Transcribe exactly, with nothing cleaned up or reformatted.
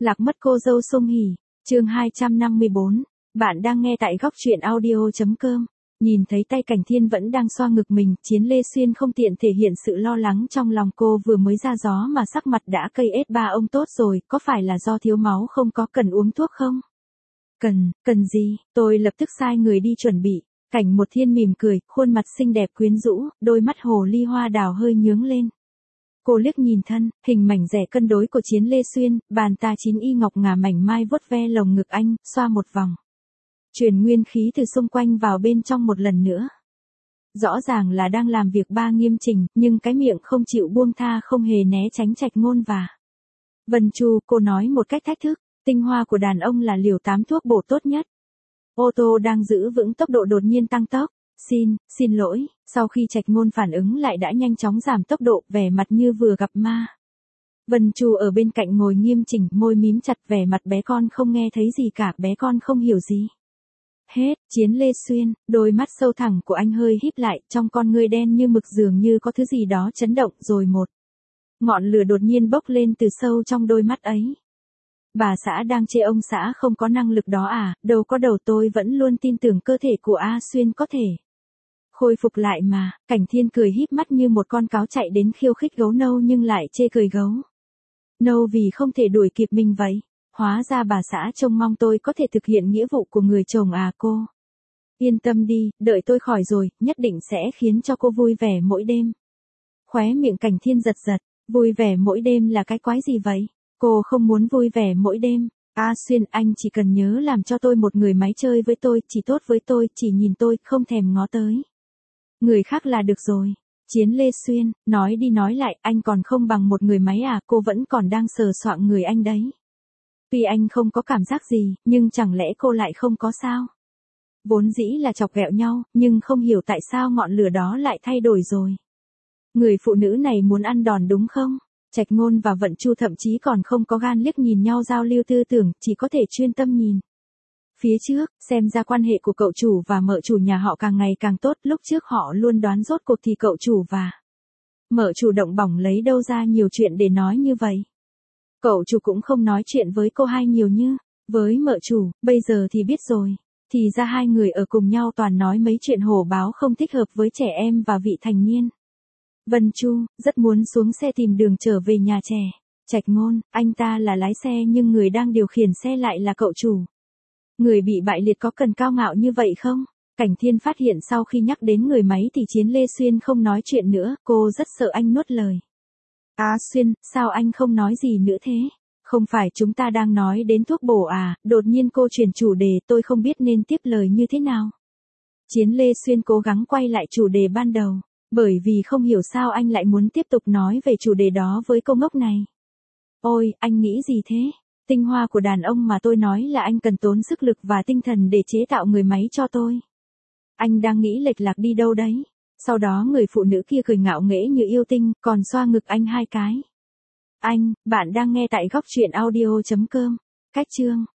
Lạc mất cô dâu Song Hỷ, chương hai trăm năm mươi bốn. Bạn đang nghe tại góc truyện audio.com. Nhìn thấy tay Cảnh Thiên vẫn đang xoa ngực mình, Chiến Lê Xuyên không tiện thể hiện sự lo lắng trong lòng cô vừa mới ra gió mà sắc mặt đã cây ết ba ông tốt rồi, có phải là do thiếu máu không có cần uống thuốc không? Cần, cần gì, tôi lập tức sai người đi chuẩn bị. Cảnh Một Thiên mỉm cười, khuôn mặt xinh đẹp quyến rũ, đôi mắt hồ ly hoa đào hơi nhướng lên. Cô liếc nhìn thân, hình mảnh rẻ cân đối của Chiến Lê Xuyên, bàn tay chín y ngọc ngà mảnh mai vuốt ve lồng ngực anh, xoa một vòng. Truyền nguyên khí từ xung quanh vào bên trong một lần nữa. Rõ ràng là đang làm việc ba nghiêm chỉnh, nhưng cái miệng không chịu buông tha không hề né tránh Trạch Ngôn và Vân Chu. Cô nói một cách thách thức, tinh hoa của đàn ông là liều tám thuốc bổ tốt nhất. Ô tô đang giữ vững tốc độ đột nhiên tăng tốc. Xin, xin lỗi, sau khi Trạch Ngôn phản ứng lại đã nhanh chóng giảm tốc độ, vẻ mặt như vừa gặp ma. Vân Chu ở bên cạnh ngồi nghiêm chỉnh, môi mím chặt, vẻ mặt bé con không nghe thấy gì cả, bé con không hiểu gì. Hết, Chiến Lê Xuyên, đôi mắt sâu thẳng của anh hơi híp lại, trong con ngươi đen như mực dường như có thứ gì đó chấn động, rồi một ngọn lửa đột nhiên bốc lên từ sâu trong đôi mắt ấy. Bà xã đang chê ông xã không có năng lực đó à, đâu có đầu, tôi vẫn luôn tin tưởng cơ thể của A Xuyên có thể khôi phục lại mà. Cảnh Thiên cười híp mắt như một con cáo chạy đến khiêu khích gấu nâu nhưng lại chê cười gấu nâu vì không thể đuổi kịp mình vậy. Hóa ra bà xã trông mong tôi có thể thực hiện nghĩa vụ của người chồng à. Cô yên tâm đi, đợi tôi khỏi rồi, nhất định sẽ khiến cho cô vui vẻ mỗi đêm. Khóe miệng Cảnh Thiên giật giật, vui vẻ mỗi đêm là cái quái gì vậy? Cô không muốn vui vẻ mỗi đêm. A Xuyên, anh chỉ cần nhớ làm cho tôi một người máy chơi với tôi, chỉ tốt với tôi, chỉ nhìn tôi, không thèm ngó tới người khác là được rồi. Chiến Lê Xuyên, nói đi nói lại, anh còn không bằng một người máy à, cô vẫn còn đang sờ soạng người anh đấy. Tuy anh không có cảm giác gì, nhưng chẳng lẽ cô lại không có sao? Vốn dĩ là chọc ghẹo nhau, nhưng không hiểu tại sao ngọn lửa đó lại thay đổi rồi. Người phụ nữ này muốn ăn đòn đúng không? Trạch Ngôn và Vận Chu thậm chí còn không có gan liếc nhìn nhau giao lưu tư tưởng, chỉ có thể chuyên tâm nhìn phía trước. Xem ra quan hệ của cậu chủ và mợ chủ nhà họ càng ngày càng tốt, lúc trước họ luôn đoán rốt cuộc thì cậu chủ và mợ chủ động bỏng lấy đâu ra nhiều chuyện để nói như vậy. Cậu chủ cũng không nói chuyện với cô hai nhiều như với mợ chủ, bây giờ thì biết rồi. Thì ra hai người ở cùng nhau toàn nói mấy chuyện hổ báo không thích hợp với trẻ em và vị thành niên. Vân Chu, rất muốn xuống xe tìm đường trở về nhà trẻ. Trạch Ngôn, anh ta là lái xe nhưng người đang điều khiển xe lại là cậu chủ. Người bị bại liệt có cần cao ngạo như vậy không? Cảnh Thiên phát hiện sau khi nhắc đến người máy thì Chiến Lê Xuyên không nói chuyện nữa, cô rất sợ anh nuốt lời. A Xuyên, sao anh không nói gì nữa thế? Không phải chúng ta đang nói đến thuốc bổ à? Đột nhiên cô chuyển chủ đề, tôi không biết nên tiếp lời như thế nào. Chiến Lê Xuyên cố gắng quay lại chủ đề ban đầu, bởi vì không hiểu sao anh lại muốn tiếp tục nói về chủ đề đó với cô ngốc này. Ôi, anh nghĩ gì thế? Tinh hoa của đàn ông mà tôi nói là anh cần tốn sức lực và tinh thần để chế tạo người máy cho tôi. Anh đang nghĩ lệch lạc đi đâu đấy? Sau đó người phụ nữ kia cười ngạo nghễ như yêu tinh, còn xoa ngực anh hai cái. Anh, bạn đang nghe tại góc truyện audio.com. Cách chương